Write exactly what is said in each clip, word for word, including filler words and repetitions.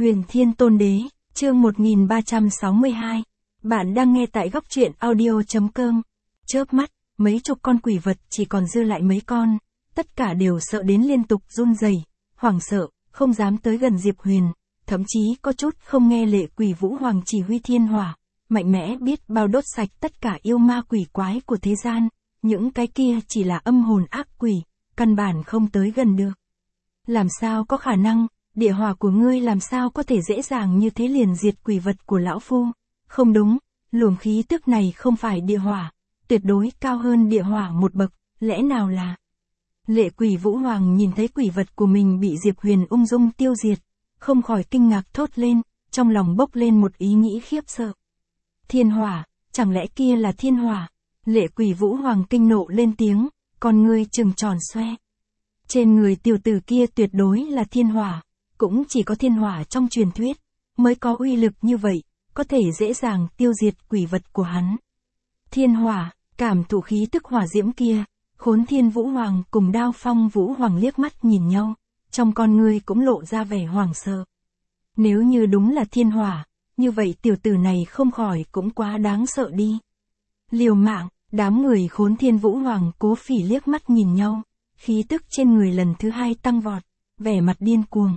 Huyền Thiên Tôn Đế, chương một nghìn ba trăm sáu mươi hai. Bạn đang nghe tại góc truyện audio.com. Chớp mắt, mấy chục con quỷ vật chỉ còn dư lại mấy con, tất cả đều sợ đến liên tục run rẩy, hoảng sợ, không dám tới gần Diệp Huyền, thậm chí có chút không nghe lệ Quỷ Vũ Hoàng chỉ huy thiên hỏa, mạnh mẽ biết bao đốt sạch tất cả yêu ma quỷ quái của thế gian, những cái kia chỉ là âm hồn ác quỷ, căn bản không tới gần được. Làm sao có khả năng? Địa hỏa của ngươi làm sao có thể dễ dàng như thế liền diệt quỷ vật của lão phu? Không đúng, luồng khí tức này không phải địa hỏa, tuyệt đối cao hơn địa hỏa một bậc, lẽ nào là... Lệ Quỷ Vũ Hoàng nhìn thấy quỷ vật của mình bị Diệp Huyền ung dung tiêu diệt, không khỏi kinh ngạc thốt lên, trong lòng bốc lên một ý nghĩ khiếp sợ. Thiên hỏa, chẳng lẽ kia là thiên hỏa? Lệ Quỷ Vũ Hoàng kinh nộ lên tiếng, con ngươi trừng tròn xoe. Trên người tiểu tử kia tuyệt đối là thiên hỏa. Cũng chỉ có thiên hỏa trong truyền thuyết, mới có uy lực như vậy, có thể dễ dàng tiêu diệt quỷ vật của hắn. Thiên hỏa, cảm thụ khí tức hỏa diễm kia, Khốn Thiên Vũ Hoàng cùng Đao Phong Vũ Hoàng liếc mắt nhìn nhau, trong con ngươi cũng lộ ra vẻ hoảng sợ. Nếu như đúng là thiên hỏa, như vậy tiểu tử này không khỏi cũng quá đáng sợ đi. Liều mạng, đám người Khốn Thiên Vũ Hoàng Cố Phỉ liếc mắt nhìn nhau, khí tức trên người lần thứ hai tăng vọt, vẻ mặt điên cuồng.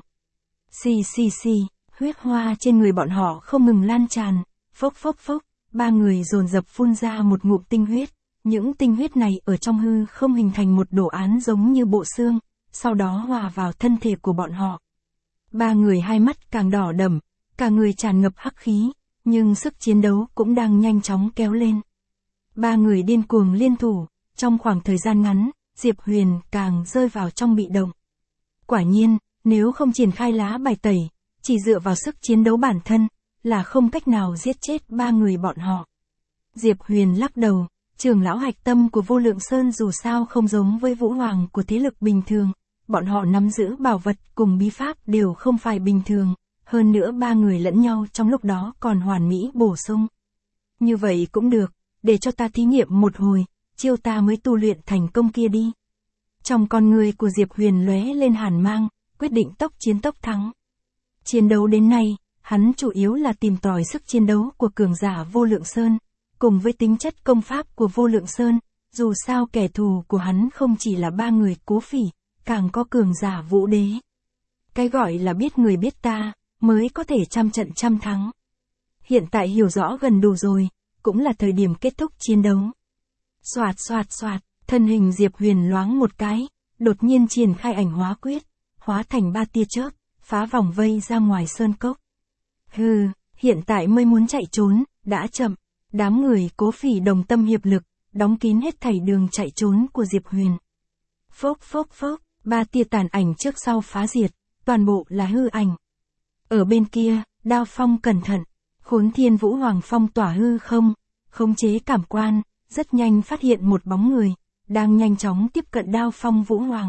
Xì xì xì, huyết hoa trên người bọn họ không ngừng lan tràn, phốc phốc phốc, ba người dồn dập phun ra một ngụm tinh huyết, những tinh huyết này ở trong hư không hình thành một đồ án giống như bộ xương, sau đó hòa vào thân thể của bọn họ. Ba người hai mắt càng đỏ đậm, cả người tràn ngập hắc khí, nhưng sức chiến đấu cũng đang nhanh chóng kéo lên. Ba người điên cuồng liên thủ, trong khoảng thời gian ngắn, Diệp Huyền càng rơi vào trong bị động. Quả nhiên, nếu không triển khai lá bài tẩy, chỉ dựa vào sức chiến đấu bản thân, là không cách nào giết chết ba người bọn họ. Diệp Huyền lắc đầu, trưởng lão hạch tâm của Vô Lượng Sơn dù sao không giống với Vũ Hoàng của thế lực bình thường, bọn họ nắm giữ bảo vật cùng bí pháp đều không phải bình thường, hơn nữa ba người lẫn nhau trong lúc đó còn hoàn mỹ bổ sung. Như vậy cũng được, để cho ta thí nghiệm một hồi, chiêu ta mới tu luyện thành công kia đi. Trong con người của Diệp Huyền lóe lên hàn mang, quyết định tốc chiến tốc thắng. Chiến đấu đến nay, hắn chủ yếu là tìm tòi sức chiến đấu của cường giả Vô Lượng Sơn, cùng với tính chất công pháp của Vô Lượng Sơn, dù sao kẻ thù của hắn không chỉ là ba người Cố Phỉ, càng có cường giả Vũ Đế. Cái gọi là biết người biết ta, mới có thể trăm trận trăm thắng. Hiện tại hiểu rõ gần đủ rồi, cũng là thời điểm kết thúc chiến đấu. Xoạt xoạt xoạt, thân hình Diệp Huyền loáng một cái, đột nhiên triển khai ảnh hóa quyết, hóa thành ba tia chớp, phá vòng vây ra ngoài sơn cốc. Hừ, hiện tại mới muốn chạy trốn, đã chậm. Đám người Cố Phỉ đồng tâm hiệp lực, đóng kín hết thảy đường chạy trốn của Diệp Huyền. Phốc phốc phốc, ba tia tàn ảnh trước sau phá diệt, toàn bộ là hư ảnh. Ở bên kia, Đao Phong cẩn thận, Khốn Thiên Vũ Hoàng phong tỏa hư không, khống chế cảm quan, rất nhanh phát hiện một bóng người, đang nhanh chóng tiếp cận Đao Phong Vũ Hoàng.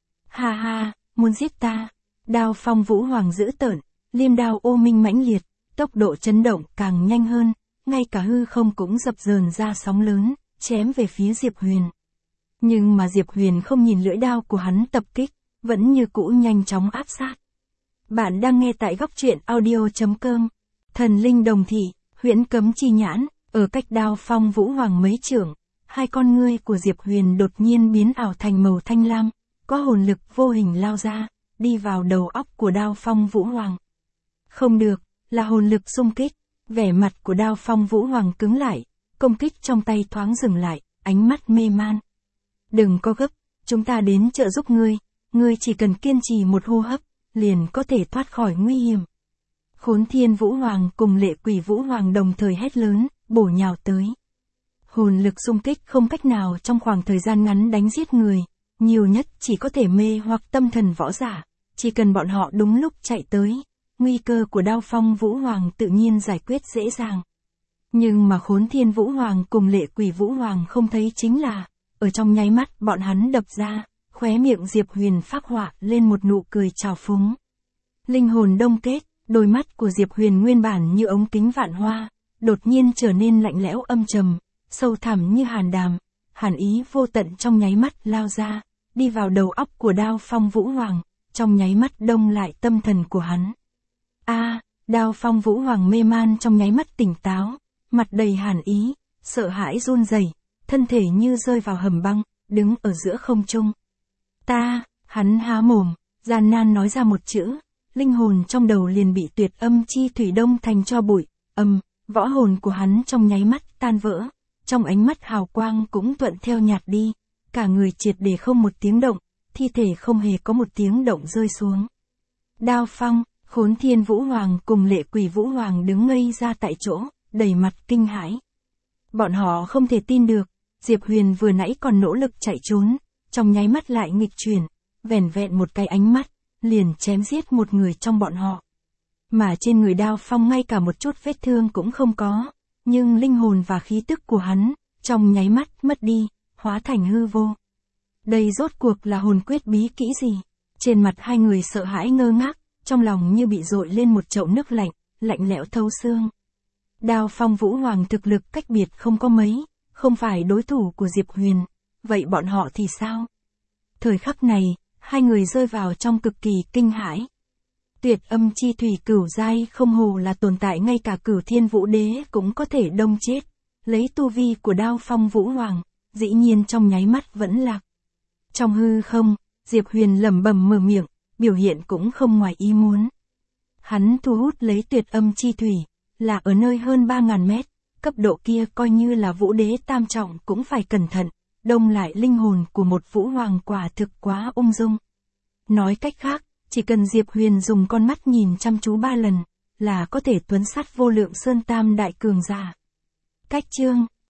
Ha ha, muốn giết ta? Đao Phong Vũ Hoàng dữ tợn, liêm đao ô minh mãnh liệt, tốc độ chấn động càng nhanh hơn, ngay cả hư không cũng dập dờn ra sóng lớn, chém về phía Diệp Huyền. Nhưng mà Diệp Huyền không nhìn lưỡi đao của hắn tập kích, vẫn như cũ nhanh chóng áp sát. Bạn đang nghe tại góc truyện audio.com. Thần linh đồng thị, huyễn cấm chi nhãn, ở cách Đao Phong Vũ Hoàng mấy trượng, hai con ngươi của Diệp Huyền đột nhiên biến ảo thành màu thanh lam, có hồn lực vô hình lao ra, đi vào đầu óc của Đao Phong Vũ Hoàng. Không được, là hồn lực xung kích, vẻ mặt của Đao Phong Vũ Hoàng cứng lại, công kích trong tay thoáng dừng lại, ánh mắt mê man. Đừng có gấp, chúng ta đến trợ giúp ngươi, ngươi chỉ cần kiên trì một hô hấp, liền có thể thoát khỏi nguy hiểm. Khốn Thiên Vũ Hoàng cùng Lệ Quỷ Vũ Hoàng đồng thời hét lớn, bổ nhào tới. Hồn lực xung kích không cách nào trong khoảng thời gian ngắn đánh giết người, nhiều nhất chỉ có thể mê hoặc tâm thần võ giả, chỉ cần bọn họ đúng lúc chạy tới, nguy cơ của Đao Phong Vũ Hoàng tự nhiên giải quyết dễ dàng. Nhưng mà Khốn Thiên Vũ Hoàng cùng Lệ Quỷ Vũ Hoàng không thấy chính là, ở trong nháy mắt bọn hắn đập ra, khóe miệng Diệp Huyền phác họa lên một nụ cười trào phúng. Linh hồn đông kết, đôi mắt của Diệp Huyền nguyên bản như ống kính vạn hoa, đột nhiên trở nên lạnh lẽo âm trầm, sâu thẳm như hàn đàm, hàn ý vô tận trong nháy mắt lao ra, đi vào đầu óc của Đao Phong Vũ Hoàng, trong nháy mắt đông lại tâm thần của hắn. A, Đao Phong Vũ Hoàng mê man trong nháy mắt tỉnh táo, mặt đầy hàn ý, sợ hãi run rẩy, thân thể như rơi vào hầm băng, đứng ở giữa không trung. Ta, hắn há mồm, gian nan nói ra một chữ, linh hồn trong đầu liền bị tuyệt âm chi thủy đông thành cho bụi, âm, võ hồn của hắn trong nháy mắt tan vỡ, trong ánh mắt hào quang cũng thuận theo nhạt đi, cả người triệt để không một tiếng động, thi thể không hề có một tiếng động rơi xuống. Đao Phong, Khốn Thiên Vũ Hoàng cùng Lệ Quỷ Vũ Hoàng đứng ngây ra tại chỗ, đầy mặt kinh hãi. Bọn họ không thể tin được, Diệp Huyền vừa nãy còn nỗ lực chạy trốn, trong nháy mắt lại nghịch chuyển, vẻn vẹn một cái ánh mắt, liền chém giết một người trong bọn họ. Mà trên người Đao Phong ngay cả một chút vết thương cũng không có, nhưng linh hồn và khí tức của hắn, trong nháy mắt mất đi, hóa thành hư vô. Đây rốt cuộc là hồn quyết bí kỹ gì? Trên mặt hai người sợ hãi ngơ ngác, trong lòng như bị dội lên một chậu nước lạnh, lạnh lẽo thấu xương. Đao Phong Vũ Hoàng thực lực cách biệt không có mấy, không phải đối thủ của Diệp Huyền, vậy bọn họ thì sao? Thời khắc này, hai người rơi vào trong cực kỳ kinh hãi. Tuyệt âm chi thủy cửu giai không hồ là tồn tại ngay cả Cửu Thiên Vũ Đế cũng có thể đông chết, lấy tu vi của Đao Phong Vũ Hoàng, dĩ nhiên trong nháy mắt vẫn lạc. Trong hư không, Diệp Huyền lẩm bẩm mở miệng, biểu hiện cũng không ngoài ý muốn. Hắn thu hút lấy tuyệt âm chi thủy, là ở nơi hơn ba ngàn mét, cấp độ kia coi như là Vũ Đế tam trọng cũng phải cẩn thận, đông lại linh hồn của một Vũ Hoàng quả thực quá ung dung. Nói cách khác, chỉ cần Diệp Huyền dùng con mắt nhìn chăm chú ba lần, là có thể tuấn sát vô lượng sơn tam đại cường giả. Cách chương